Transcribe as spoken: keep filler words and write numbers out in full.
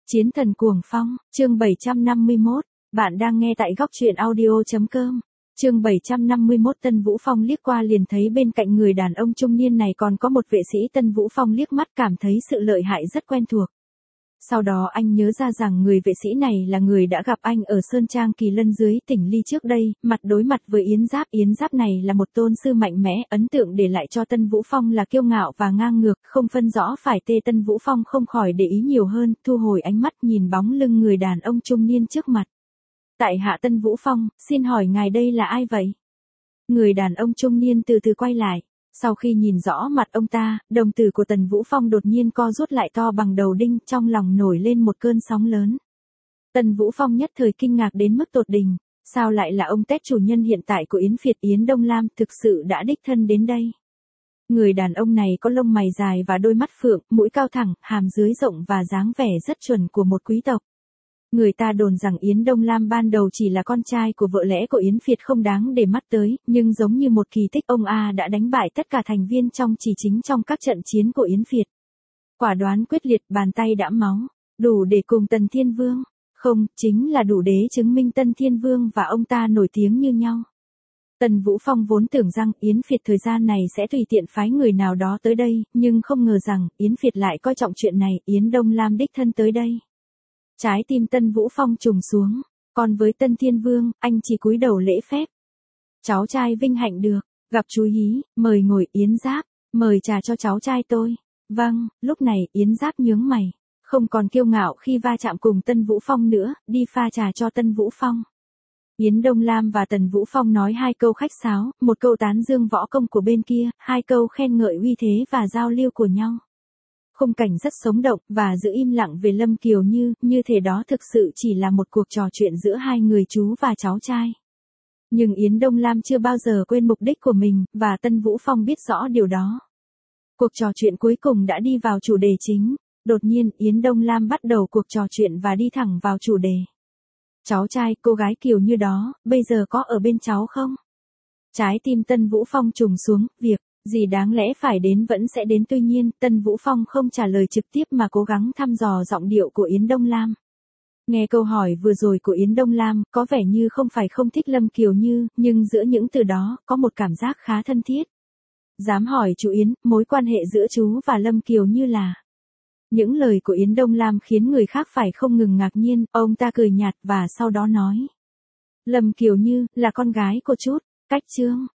Chiến thần cuồng phong, chương bảy trăm năm mươi mốt, bạn đang nghe tại góc truyện audio.com. Chương bảy trăm năm mươi mốt. Tân Vũ Phong liếc qua liền thấy bên cạnh người đàn ông trung niên này còn có một vệ sĩ. Tân Vũ Phong liếc mắt cảm thấy sự lợi hại rất quen thuộc. Sau đó anh nhớ ra rằng người vệ sĩ này là người đã gặp anh ở Sơn Trang Kỳ Lân dưới tỉnh Ly trước đây, mặt đối mặt với Yến Giáp. Yến Giáp này là một tôn sư mạnh mẽ, ấn tượng để lại cho Tân Vũ Phong là kiêu ngạo và ngang ngược, không phân rõ phải tê. Tân Vũ Phong không khỏi để ý nhiều hơn, thu hồi ánh mắt nhìn bóng lưng người đàn ông trung niên trước mặt. Tại hạ Tân Vũ Phong, xin hỏi ngài đây là ai vậy? Người đàn ông trung niên từ từ quay lại. Sau khi nhìn rõ mặt ông ta, đồng tử của Tần Vũ Phong đột nhiên co rút lại to bằng đầu đinh, trong lòng nổi lên một cơn sóng lớn. Tần Vũ Phong nhất thời kinh ngạc đến mức tột đỉnh, sao lại là ông Tết chủ nhân hiện tại của Yến Việt Yến Đông Lam thực sự đã đích thân đến đây? Người đàn ông này có lông mày dài và đôi mắt phượng, mũi cao thẳng, hàm dưới rộng và dáng vẻ rất chuẩn của một quý tộc. Người ta đồn rằng Yến Đông Lam ban đầu chỉ là con trai của vợ lẽ của Yến Việt không đáng để mắt tới, nhưng giống như một kỳ tích ông A đã đánh bại tất cả thành viên trong chỉ chính trong các trận chiến của Yến Việt. Quả đoán quyết liệt, bàn tay đẫm máu, đủ để cùng Tần Thiên Vương, không, chính là đủ để chứng minh Tân Thiên Vương và ông ta nổi tiếng như nhau. Tần Vũ Phong vốn tưởng rằng Yến Việt thời gian này sẽ tùy tiện phái người nào đó tới đây, nhưng không ngờ rằng Yến Việt lại coi trọng chuyện này, Yến Đông Lam đích thân tới đây. Trái tim Tân Vũ Phong trùng xuống, còn với Tân Thiên Vương, anh chỉ cúi đầu lễ phép. Cháu trai vinh hạnh được, gặp chú Hí, mời ngồi. Yến Giáp, mời trà cho cháu trai tôi. Vâng, lúc này Yến Giáp nhướng mày, không còn kiêu ngạo khi va chạm cùng Tân Vũ Phong nữa, đi pha trà cho Tân Vũ Phong. Yến Đông Lam và Tần Vũ Phong nói hai câu khách sáo, một câu tán dương võ công của bên kia, hai câu khen ngợi uy thế và giao lưu của nhau. Khung cảnh rất sống động, và giữ im lặng về Lâm Kiều Như, như thể đó thực sự chỉ là một cuộc trò chuyện giữa hai người chú và cháu trai. Nhưng Yến Đông Lam chưa bao giờ quên mục đích của mình, và Tân Vũ Phong biết rõ điều đó. Cuộc trò chuyện cuối cùng đã đi vào chủ đề chính, đột nhiên Yến Đông Lam bắt đầu cuộc trò chuyện và đi thẳng vào chủ đề. Cháu trai, cô gái Kiều Như đó, bây giờ có ở bên cháu không? Trái tim Tân Vũ Phong trùng xuống, việc gì đáng lẽ phải đến vẫn sẽ đến. Tuy nhiên, Tân Vũ Phong không trả lời trực tiếp mà cố gắng thăm dò giọng điệu của Yến Đông Lam. Nghe câu hỏi vừa rồi của Yến Đông Lam, có vẻ như không phải không thích Lâm Kiều Như, nhưng giữa những từ đó, có một cảm giác khá thân thiết. Dám hỏi chú Yến, mối quan hệ giữa chú và Lâm Kiều Như là... Những lời của Yến Đông Lam khiến người khác phải không ngừng ngạc nhiên, ông ta cười nhạt và sau đó nói. Lâm Kiều Như, là con gái của Trút, Cách Trương.